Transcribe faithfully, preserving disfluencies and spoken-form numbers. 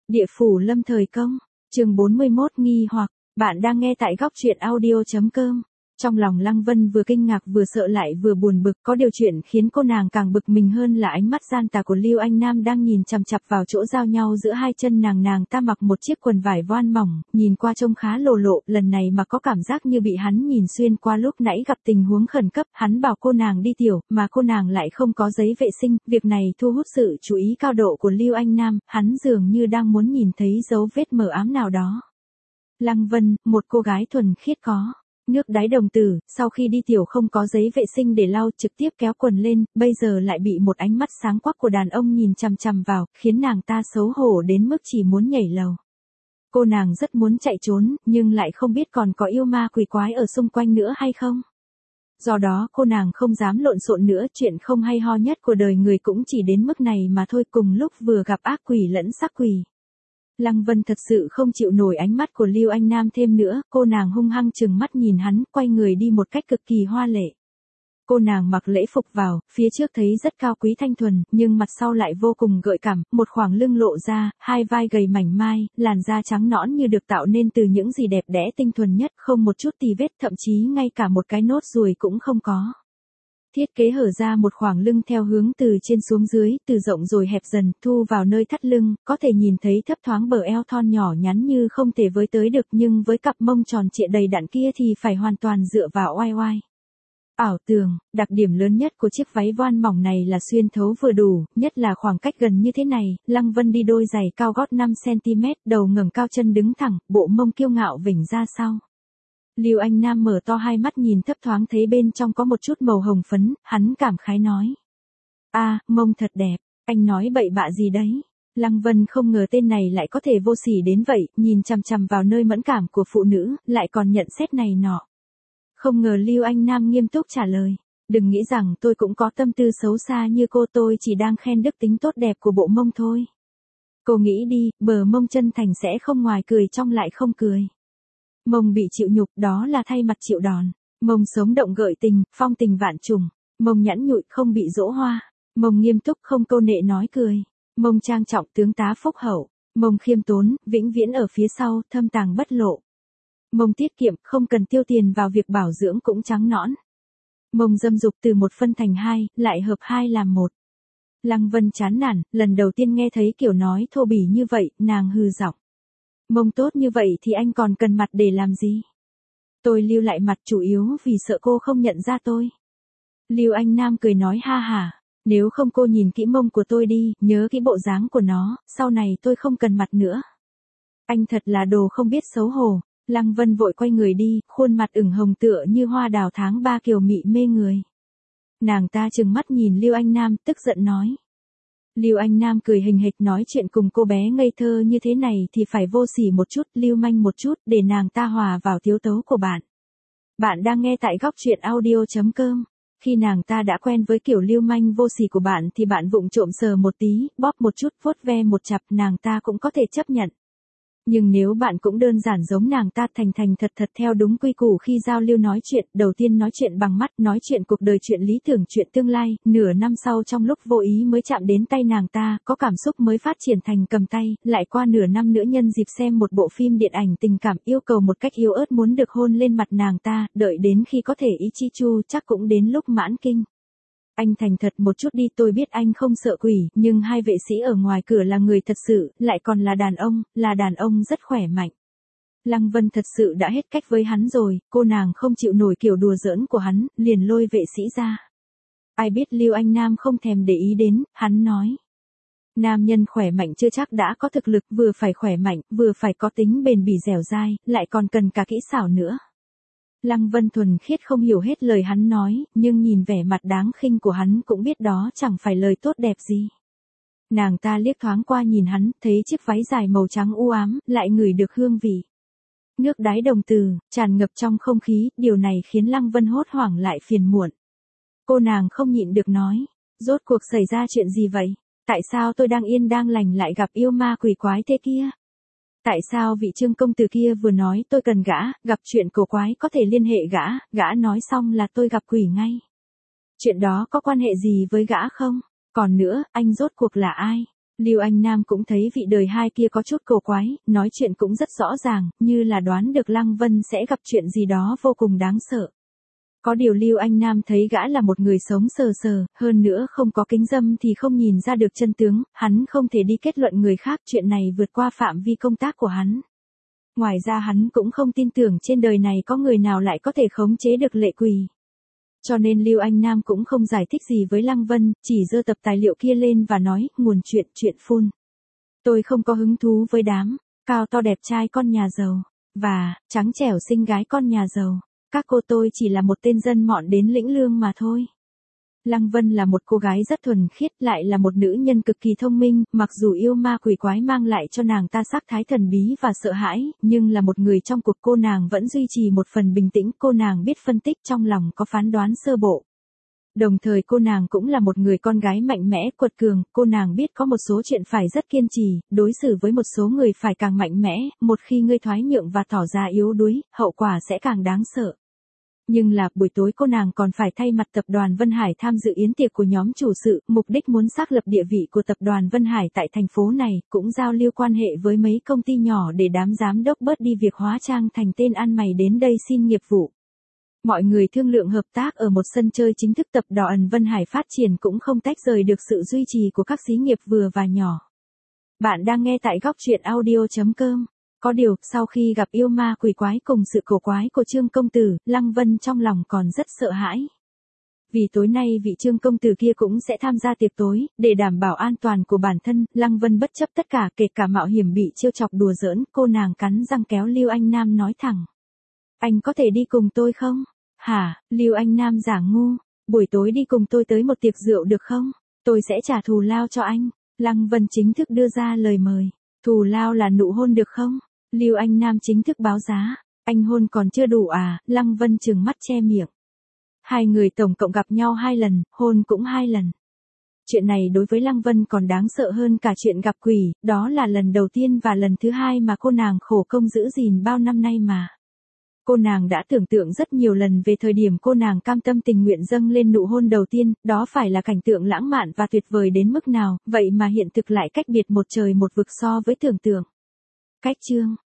Địa phủ lâm thời công, chương bốn mươi mốt nghi hoặc, bạn đang nghe tại góc truyện audio.com. Trong lòng Lăng Vân vừa kinh ngạc vừa sợ lại vừa buồn bực, có điều chuyện khiến cô nàng càng bực mình hơn là ánh mắt gian tà của Lưu Anh Nam đang nhìn chằm chằm vào chỗ giao nhau giữa hai chân nàng. Nàng ta mặc một chiếc quần vải voan mỏng, nhìn qua trông khá lồ lộ, lần này mà có cảm giác như bị hắn nhìn xuyên qua. Lúc nãy gặp tình huống khẩn cấp, hắn bảo cô nàng đi tiểu, mà cô nàng lại không có giấy vệ sinh, việc này thu hút sự chú ý cao độ của Lưu Anh Nam, hắn dường như đang muốn nhìn thấy dấu vết mờ ám nào đó. Lăng Vân, một cô gái thuần khiết có nước đáy đồng tử, sau khi đi tiểu không có giấy vệ sinh để lau, trực tiếp kéo quần lên, bây giờ lại bị một ánh mắt sáng quắc của đàn ông nhìn chằm chằm vào, khiến nàng ta xấu hổ đến mức chỉ muốn nhảy lầu. Cô nàng rất muốn chạy trốn, nhưng lại không biết còn có yêu ma quỷ quái ở xung quanh nữa hay không. Do đó cô nàng không dám lộn xộn nữa, chuyện không hay ho nhất của đời người cũng chỉ đến mức này mà thôi. Cùng lúc vừa gặp ác quỷ lẫn sắc quỷ, Lăng Vân thật sự không chịu nổi ánh mắt của Lưu Anh Nam thêm nữa, cô nàng hung hăng trừng mắt nhìn hắn, quay người đi một cách cực kỳ hoa lệ. Cô nàng mặc lễ phục vào, phía trước thấy rất cao quý thanh thuần, nhưng mặt sau lại vô cùng gợi cảm, một khoảng lưng lộ ra, hai vai gầy mảnh mai, làn da trắng nõn như được tạo nên từ những gì đẹp đẽ tinh thuần nhất, không một chút tì vết, thậm chí ngay cả một cái nốt ruồi cũng không có. Thiết kế hở ra một khoảng lưng theo hướng từ trên xuống dưới, từ rộng rồi hẹp dần, thu vào nơi thắt lưng, có thể nhìn thấy thấp thoáng bờ eo thon nhỏ nhắn như không thể với tới được, nhưng với cặp mông tròn trịa đầy đặn kia thì phải hoàn toàn dựa vào oai oai. Ảo tường, đặc điểm lớn nhất của chiếc váy voan mỏng này là xuyên thấu vừa đủ, nhất là khoảng cách gần như thế này. Lăng Vân đi đôi giày cao gót năm xăng ti mét, đầu ngẩng cao chân đứng thẳng, bộ mông kiêu ngạo vểnh ra sau. Lưu Anh Nam mở to hai mắt nhìn thấp thoáng thấy bên trong có một chút màu hồng phấn, hắn cảm khái nói. A, à, mông thật đẹp, anh nói bậy bạ gì đấy. Lăng Vân không ngờ tên này lại có thể vô sỉ đến vậy, nhìn chằm chằm vào nơi mẫn cảm của phụ nữ, lại còn nhận xét này nọ. Không ngờ Lưu Anh Nam nghiêm túc trả lời. Đừng nghĩ rằng tôi cũng có tâm tư xấu xa như cô, tôi chỉ đang khen đức tính tốt đẹp của bộ mông thôi. Cô nghĩ đi, bờ mông chân thành sẽ không ngoài cười trong lại không cười. Mông bị chịu nhục, đó là thay mặt chịu đòn. Mông sống động gợi tình, phong tình vạn trùng. Mông nhẵn nhụi, không bị dỗ hoa. Mông nghiêm túc, không câu nệ nói cười. Mông trang trọng, tướng tá phúc hậu. Mông khiêm tốn, vĩnh viễn ở phía sau, thâm tàng bất lộ. Mông tiết kiệm, không cần tiêu tiền vào việc bảo dưỡng cũng trắng nõn. Mông dâm dục, từ một phân thành hai, lại hợp hai làm một. Lăng Vân chán nản, lần đầu tiên nghe thấy kiểu nói thô bỉ như vậy, nàng hừ giọng. Mông tốt như vậy thì anh còn cần mặt để làm gì? Tôi lưu lại mặt chủ yếu vì sợ cô không nhận ra tôi. Lưu Anh Nam cười nói ha hả, nếu không cô nhìn kỹ mông của tôi đi, nhớ kỹ bộ dáng của nó, sau này tôi không cần mặt nữa. Anh thật là đồ không biết xấu hổ. Lăng Vân vội quay người đi, khuôn mặt ửng hồng tựa như hoa đào tháng ba kiều mị mê người. Nàng ta trừng mắt nhìn Lưu Anh Nam, tức giận nói. Lưu Anh Nam cười hình hịch nói chuyện cùng cô bé ngây thơ như thế này thì phải vô sỉ một chút, lưu manh một chút, để nàng ta hòa vào tiếu tấu của bạn. Bạn đang nghe tại góc truyện audio.com. Khi nàng ta đã quen với kiểu lưu manh vô sỉ của bạn thì bạn vụng trộm sờ một tí, bóp một chút, vuốt ve một chặp, nàng ta cũng có thể chấp nhận. Nhưng nếu bạn cũng đơn giản giống nàng ta, thành thành thật thật theo đúng quy củ khi giao lưu nói chuyện, đầu tiên nói chuyện bằng mắt, nói chuyện cuộc đời, chuyện lý tưởng, chuyện tương lai, nửa năm sau trong lúc vô ý mới chạm đến tay nàng ta, có cảm xúc mới phát triển thành cầm tay, lại qua nửa năm nữa nhân dịp xem một bộ phim điện ảnh tình cảm, yêu cầu một cách yếu ớt muốn được hôn lên mặt nàng ta, đợi đến khi có thể ý chi chu chắc cũng đến lúc mãn kinh. Anh thành thật một chút đi, tôi biết anh không sợ quỷ, nhưng hai vệ sĩ ở ngoài cửa là người thật sự, lại còn là đàn ông, là đàn ông rất khỏe mạnh. Lăng Vân thật sự đã hết cách với hắn rồi, cô nàng không chịu nổi kiểu đùa giỡn của hắn, liền lôi vệ sĩ ra. Ai biết Lưu Anh Nam không thèm để ý đến, hắn nói. Nam nhân khỏe mạnh chưa chắc đã có thực lực, vừa phải khỏe mạnh, vừa phải có tính bền bỉ dẻo dai, lại còn cần cả kỹ xảo nữa. Lăng Vân thuần khiết không hiểu hết lời hắn nói, nhưng nhìn vẻ mặt đáng khinh của hắn cũng biết đó chẳng phải lời tốt đẹp gì. Nàng ta liếc thoáng qua nhìn hắn, thấy chiếc váy dài màu trắng u ám, lại ngửi được hương vị nước đáy đồng tử, tràn ngập trong không khí, điều này khiến Lăng Vân hốt hoảng lại phiền muộn. Cô nàng không nhịn được nói, rốt cuộc xảy ra chuyện gì vậy? Tại sao tôi đang yên đang lành lại gặp yêu ma quỷ quái thế kia? Tại sao vị Trương công tử kia vừa nói tôi cần gã, gặp chuyện cổ quái có thể liên hệ gã, gã nói xong là tôi gặp quỷ ngay. Chuyện đó có quan hệ gì với gã không? Còn nữa, anh rốt cuộc là ai? Lưu Anh Nam cũng thấy vị đời hai kia có chút cổ quái, nói chuyện cũng rất rõ ràng, như là đoán được Lăng Vân sẽ gặp chuyện gì đó vô cùng đáng sợ. Có điều Lưu Anh Nam thấy gã là một người sống sờ sờ, hơn nữa không có kính dâm thì không nhìn ra được chân tướng, hắn không thể đi kết luận người khác, chuyện này vượt qua phạm vi công tác của hắn. Ngoài ra hắn cũng không tin tưởng trên đời này có người nào lại có thể khống chế được lệ quỷ. Cho nên Lưu Anh Nam cũng không giải thích gì với Lăng Vân, chỉ giơ tập tài liệu kia lên và nói, nguồn chuyện, chuyện phun. Tôi không có hứng thú với đám, cao to đẹp trai con nhà giàu, và, trắng trẻo xinh gái con nhà giàu. Các cô tôi chỉ là một tên dân mọn đến lĩnh lương mà thôi. Lăng Vân là một cô gái rất thuần khiết, lại là một nữ nhân cực kỳ thông minh, mặc dù yêu ma quỷ quái mang lại cho nàng ta sắc thái thần bí và sợ hãi, nhưng là một người trong cuộc cô nàng vẫn duy trì một phần bình tĩnh, cô nàng biết phân tích trong lòng có phán đoán sơ bộ. Đồng thời cô nàng cũng là một người con gái mạnh mẽ, quật cường, cô nàng biết có một số chuyện phải rất kiên trì, đối xử với một số người phải càng mạnh mẽ, một khi ngươi thoái nhượng và tỏ ra yếu đuối, hậu quả sẽ càng đáng sợ. Nhưng là, buổi tối cô nàng còn phải thay mặt tập đoàn Vân Hải tham dự yến tiệc của nhóm chủ sự, mục đích muốn xác lập địa vị của tập đoàn Vân Hải tại thành phố này, cũng giao lưu quan hệ với mấy công ty nhỏ để đám giám đốc bớt đi việc hóa trang thành tên ăn mày đến đây xin nghiệp vụ. Mọi người thương lượng hợp tác ở một sân chơi chính thức, tập đoàn Vân Hải phát triển cũng không tách rời được sự duy trì của các xí nghiệp vừa và nhỏ. Bạn đang nghe tại góc truyện audio chấm com. Có điều, sau khi gặp yêu ma quỷ quái cùng sự cổ quái của Trương công tử, Lăng Vân trong lòng còn rất sợ hãi. Vì tối nay vị Trương công tử kia cũng sẽ tham gia tiệc tối, để đảm bảo an toàn của bản thân, Lăng Vân bất chấp tất cả, kể cả mạo hiểm bị trêu chọc đùa giỡn, cô nàng cắn răng kéo Lưu Anh Nam nói thẳng. Anh có thể đi cùng tôi không? Hả? Lưu Anh Nam giả ngu, buổi tối đi cùng tôi tới một tiệc rượu được không? Tôi sẽ trả thù lao cho anh. Lăng Vân chính thức đưa ra lời mời. Thù lao là nụ hôn được không? Lưu Anh Nam chính thức báo giá. Anh hôn còn chưa đủ à? Lăng Vân trừng mắt che miệng. Hai người tổng cộng gặp nhau hai lần, hôn cũng hai lần. Chuyện này đối với Lăng Vân còn đáng sợ hơn cả chuyện gặp quỷ, đó là lần đầu tiên và lần thứ hai mà cô nàng khổ công giữ gìn bao năm nay mà. Cô nàng đã tưởng tượng rất nhiều lần về thời điểm cô nàng cam tâm tình nguyện dâng lên nụ hôn đầu tiên, đó phải là cảnh tượng lãng mạn và tuyệt vời đến mức nào, vậy mà hiện thực lại cách biệt một trời một vực so với tưởng tượng. Cách chương